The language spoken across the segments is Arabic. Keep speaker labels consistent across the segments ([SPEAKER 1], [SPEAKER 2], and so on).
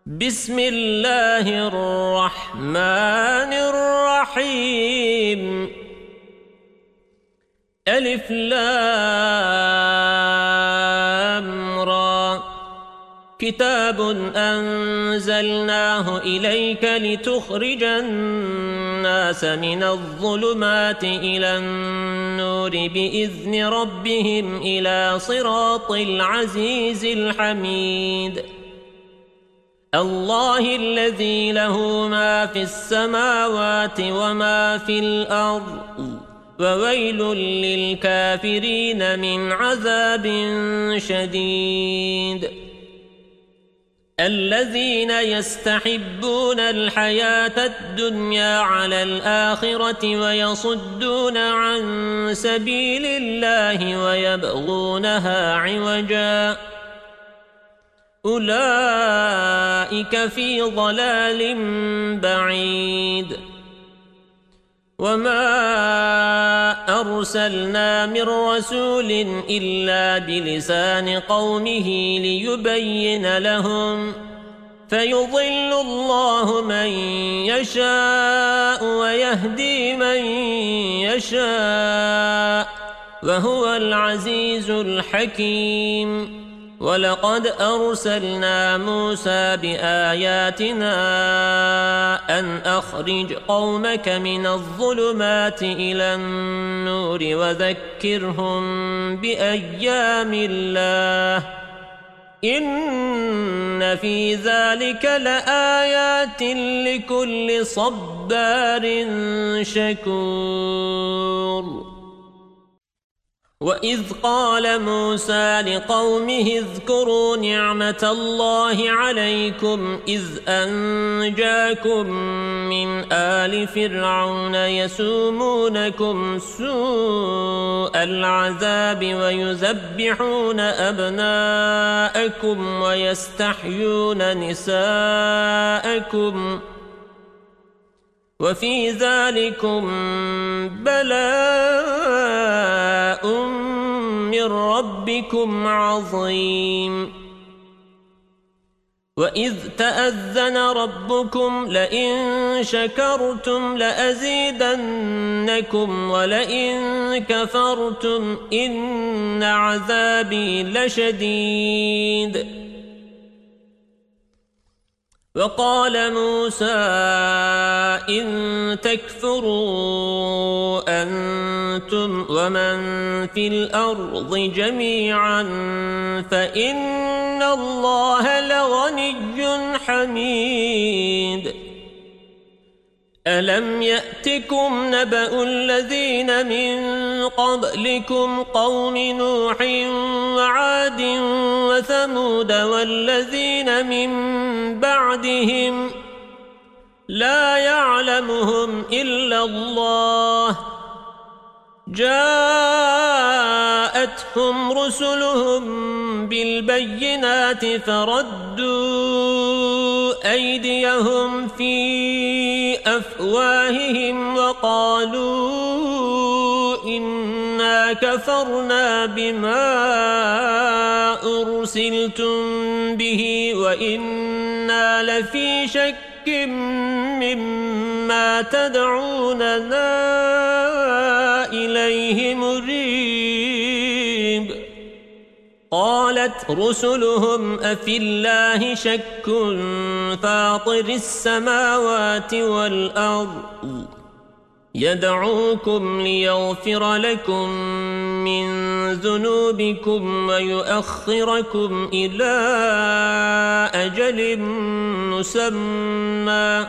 [SPEAKER 1] بسم الله الرحمن الرحيم. ألف لام را. كتاب أنزلناه إليك لتخرج الناس من الظلمات إلى النور بإذن ربهم إلى صراط العزيز الحميد. الله الذي له ما في السماوات وما في الأرض وويل للكافرين من عذاب شديد. الذين يستحبون الحياة الدنيا على الآخرة ويصدون عن سبيل الله ويبغونها عوجا أولئك في ضلال بعيد. وما أرسلنا من رسول إلا بلسان قومه ليبين لهم فيضل الله من يشاء ويهدي من يشاء وهو العزيز الحكيم. ولقد أرسلنا موسى بآياتنا أن أخرج قومك من الظلمات إلى النور وذكرهم بأيام الله إن في ذلك لآيات لكل صبار شكور. وإذ قال موسى لقومه اذكروا نعمة الله عليكم إذ أنجاكم من آل فرعون يسومونكم سوء العذاب ويذبحون أبناءكم ويستحيون نساءكم وفي ذلكم بلاء من ربكم عظيم. وإذ تأذن ربكم لئن شكرتم لأزيدنكم ولئن كفرتم إن عذابي لشديد. وقال موسى إن تكفروا أنتم ومن في الأرض جميعا فإن الله لغني حميد. ألم يأتكم نبأ الذين من قبلكم قوم نوح وعاد وثمود والذين من بعدهم لا يعلمهم إلا الله جاءتهم رسلهم بالبينات فردوا أيديهم في أفواههم وقالوا إنا كفرنا بما أرسلتم به وإنا لفي شك مما تدعوننا إليه مريب. قالت رسلهم أفي الله شك فاطر السماوات والأرض يدعوكم ليغفر لكم من ذنوبكم ويؤخركم إلى أجل مسمى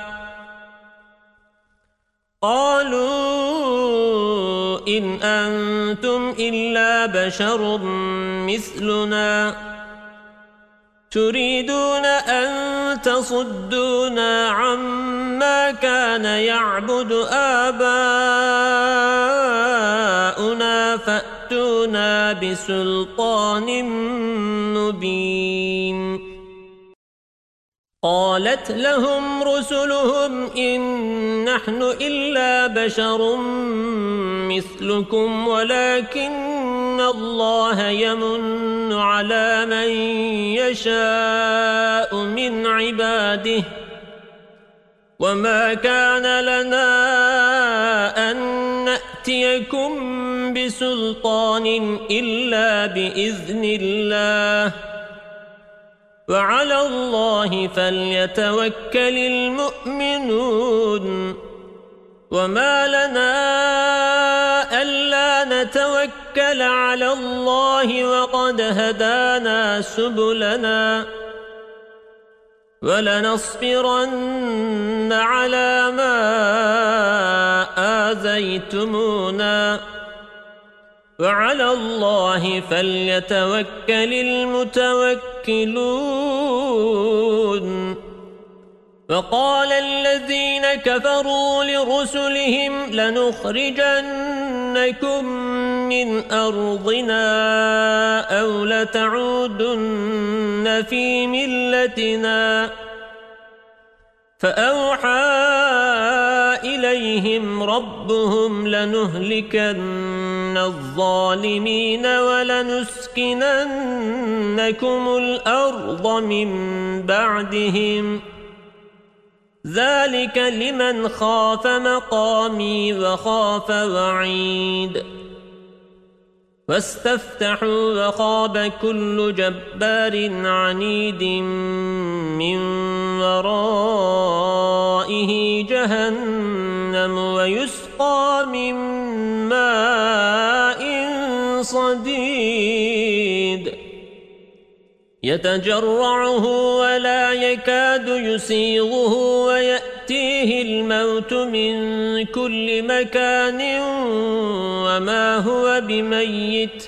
[SPEAKER 1] قالوا إن أنتم إلا بشر مثلنا تريدون أن تصدونا عما كان يعبد آباؤنا فأتونا بسلطان مبين. قالت لهم رسلهم إن نحن إلا بشر مثلكم ولكن الله يمن على من يشاء من من عباده وما كان لنا أن نأتيكم بسلطان إلا بإذن الله وعلى الله فليتوكل المؤمنون وما لنا ألا نتوكل على الله وقد هدانا سبلنا ولنصبرن على ما آذيتمونا وعلى الله فليتوكل المتوكلون وقال الذين كفروا لرسلهم لنخرجنكم من أرضنا أو لتعودن في ملتنا فأوحى إليهم ربهم لنهلكن الظالمين ولنسكننكم الأرض من بعدهم ذلك لمن خاف مقامي وخاف وعيد واستفتحوا وخاب كل جبار عنيد من ورائه جهنم ويسقى من ماء صديد يتجرعه ولا يكاد يسيغه ويأتيه الموت من كل مكان وما هو بميت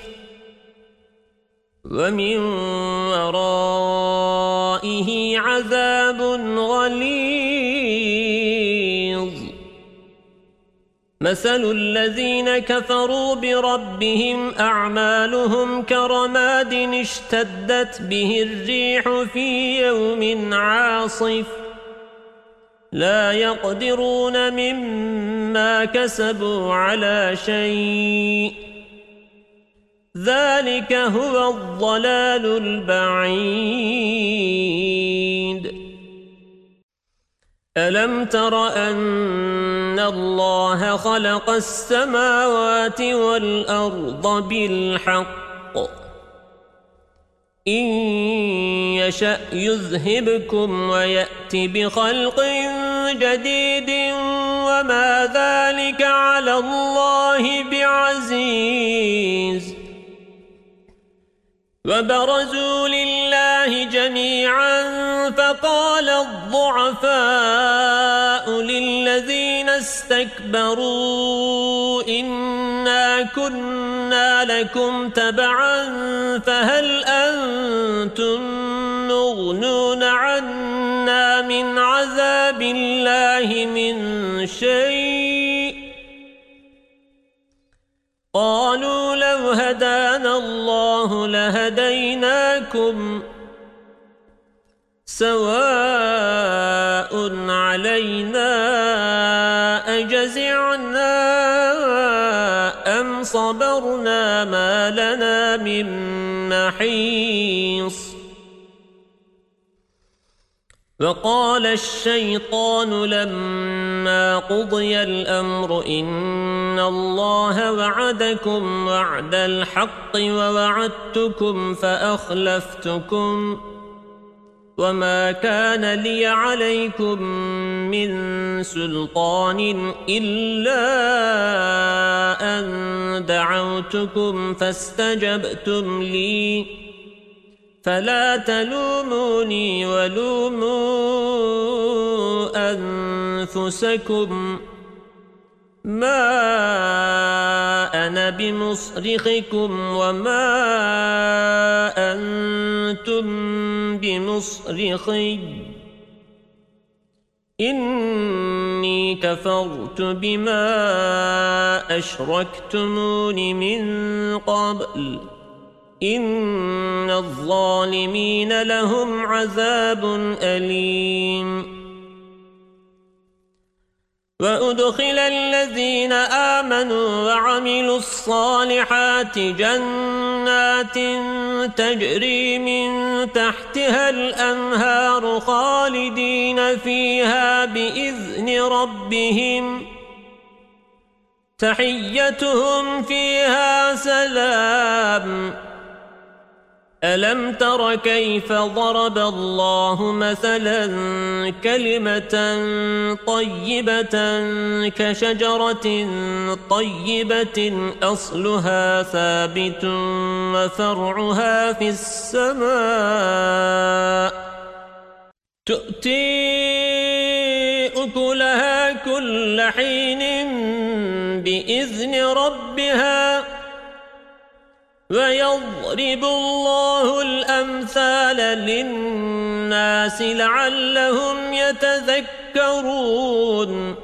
[SPEAKER 1] ومن ورائه عذاب غليظ مثل الذين كفروا بربهم أعمالهم كرماد اشتدت به الريح في يوم عاصف لا يقدرون مما كسبوا على شيء ذلك هو الضلال البعيد ألم تر أن الله خلق السماوات والأرض بالحق إن يشأ يذهبكم ويأتي بخلق جديد وما ذلك على الله بعزيز وبرزوا لله جميعا فقال الضعفاء للذين استكبروا إنا كنا لكم تبعا فهل أنتم مغنون عنا من عذاب الله من شيء قالوا لو هدانا الله لهديناكم سواء علينا أجزعنا أم صبرنا ما لنا من محيص وقال الشيطان لما قضي الأمر إن الله وعدكم وعد الحق ووعدتكم فأخلفتكم وما كان لي عليكم من سلطان إلا أن دعوتكم فاستجبتم لي فلا تلوموني ولوموا أنفسكم ما أنا بمصرخكم وما أنتم بمصرخي إني كفرت بما أشركتمون من قبل إن الظالمين لهم عذاب أليم وأدخل الذين آمنوا وعملوا الصالحات جنات تجري من تحتها الأنهار خالدين فيها بإذن ربهم تحيتهم فيها سلام ألم تر كيف ضرب الله مثلا كلمة طيبة كشجرة طيبة أصلها ثابت وفرعها في السماء تؤتي أكلها كل حين بإذن ربها ويضرب الله الأمثال للناس لعلهم يتذكرون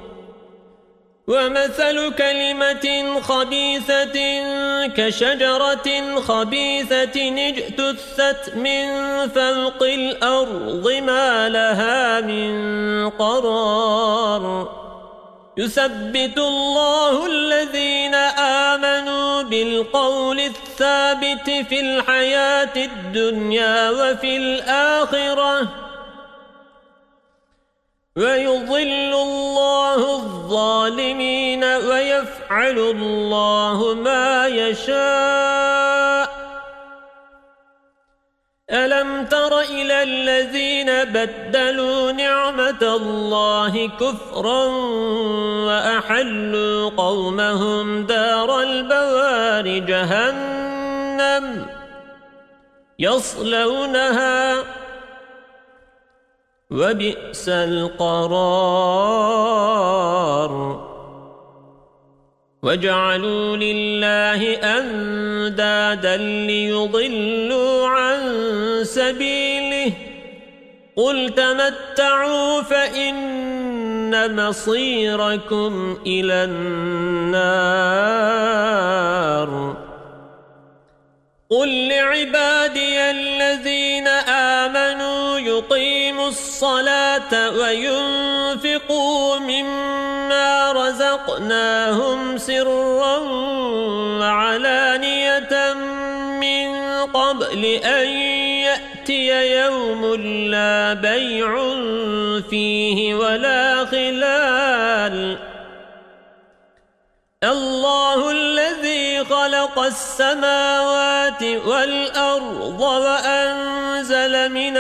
[SPEAKER 1] ومثل كلمة خبيثة كشجرة خبيثة اجتثت من فوق الأرض ما لها من قرار يثبت الله الذين آمنوا بالقول الثابت في الحياة الدنيا وفي الآخرة ويضل الله الظالمين ويفعل الله ما يشاء ألم تر إلى الذين بدلوا نعمة الله كفرا وأحلوا قومهم دار البوار جهنم يصلونها وبئس القرار وجعلوا لله أندادا ليضلوا عن سبيله قل تمتعوا فإن مصيركم إلى النار قل لعبادي الذين آمنوا يقيموا الصلاة وينفقوا مما رزقناهم سرا وعلانية من قبل أن يأتي يوم لا بيع فيه ولا خلال الله الذي خلق السماوات والأرض وأنزل من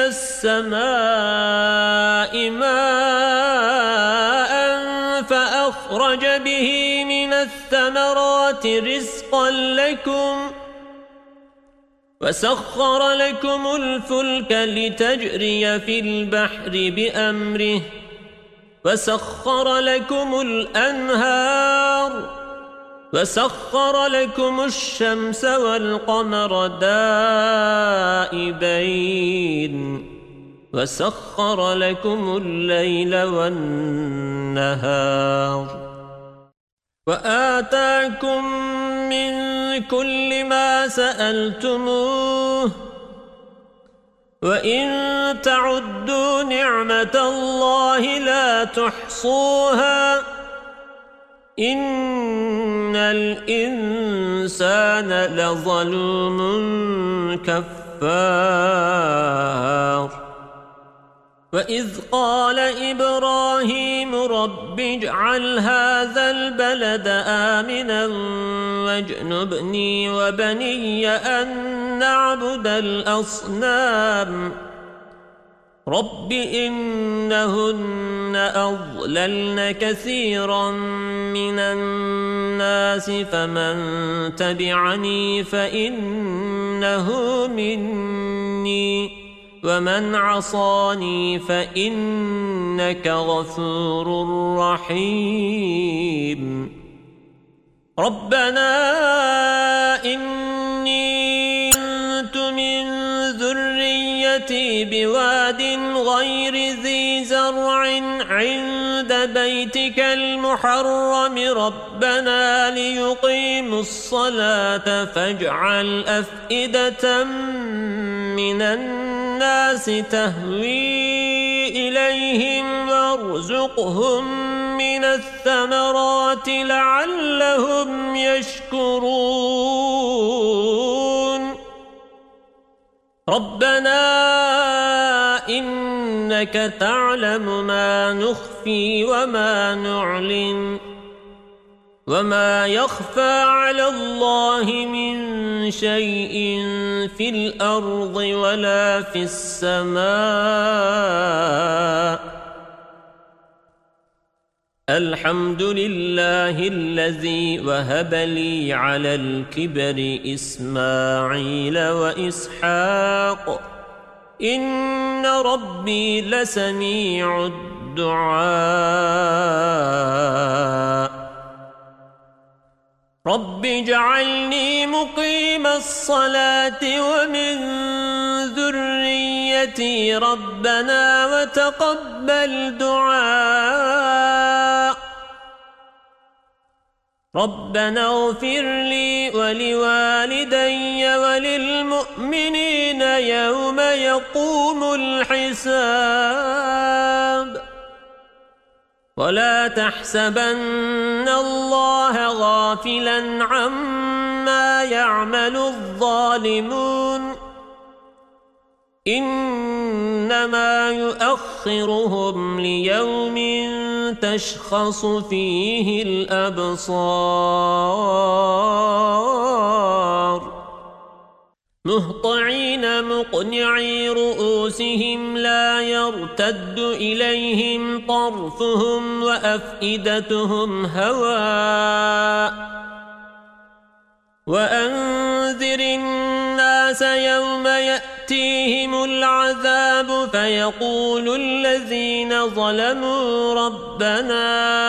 [SPEAKER 1] السماء ماء فأخرج به من الثمرات رزقا لكم وسخر لكم الفلك لتجري في البحر بأمره وسخر لكم الأنهار وسخر لكم الشمس والقمر دائبين وسخر لكم الليل والنهار وآتاكم من كل ما سألتموه وإن تعدوا نعمة الله لا تحصوها إن الإنسان لظلوم كفار وإذ قال إبراهيم رب اجعل هذا البلد آمنا واجنبني وبني أن نعبد الأصنام رب إنهن أضللن كثيرا من الناس فمن تبعني فإنه مني ومن عصاني فإنك غفور رحيم ربنا إني كنت من ذريتي بواد غير ذي زرع عند بيتك المحرم ربنا ليقيموا الصلاة فاجعل أفئدة من الناس تهوي إليهم وارزقهم من الثمرات لعلهم يشكرون ربنا إنك تعلم ما نخفي وما نعلن وما يخفى على الله من شيء في الأرض ولا في السماء الحمد لله الذي وهب لي على الكبر إسماعيل وإسحاق إن ربي لسميع الدعاء رب اجعلني مقيم الصلاة ومن ذريتي ربنا وتقبل دعاء ربنا اغفر لي ولوالدي وللمؤمنين يوم يقوم الحساب ولا تحسبن الله غافلا عما يعمل الظالمون إنما يؤخرهم ليوم تشخص فيه الأبصار مهطعين مقنعي رؤوسهم لا يرتد إليهم طرفهم وأفئدتهم هواء وأنذر الناس يوم يأتيهم العذاب فيقول الذين ظلموا ربنا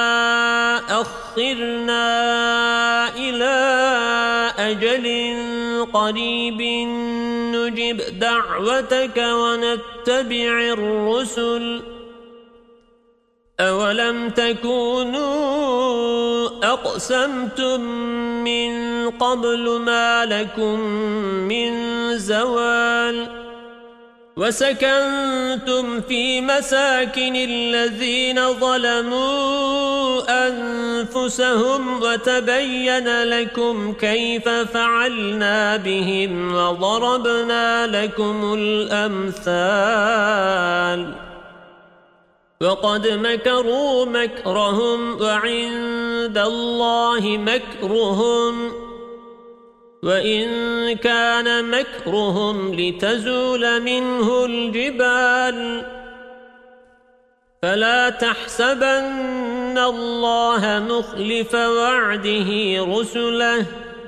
[SPEAKER 1] أخرنا إلى أجل قريب نجب دعوتك ونتبع الرسل أولم تكونوا أقسمتم من قبل ما لكم من زوال وسكنتم في مساكن الذين ظلموا أنفسهم وتبين لكم كيف فعلنا بهم وضربنا لكم الأمثال وقد مكروا مكرهم وعند الله مكرهم وإن كان مكرهم لتزول منه الجبال فلا تحسبن الله مخلف وعده رسله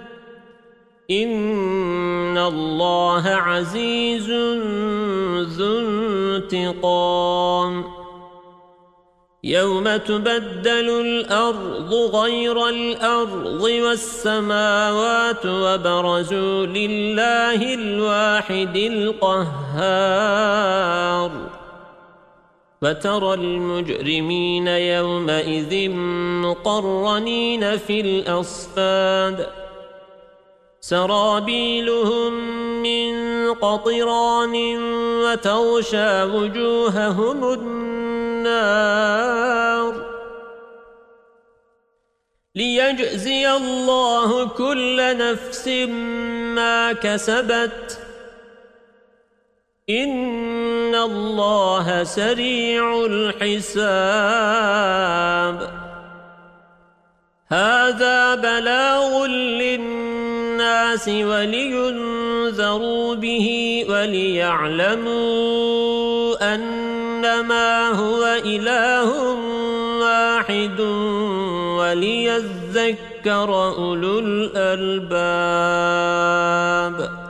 [SPEAKER 1] إن الله عزيز ذو انتقام يوم تبدل الأرض غير الأرض والسماوات وبرزوا لله الواحد القهار فترى المجرمين يومئذ مقرنين في الأصفاد سرابيلهم من قطران وتغشى وجوههم النار ليجزي الله كل نفس ما كسبت إن الله سريع الحساب هذا بلاغ للناس ولينذروا به وليعلموا أنما هو إله واحد وليذكر أولو الألباب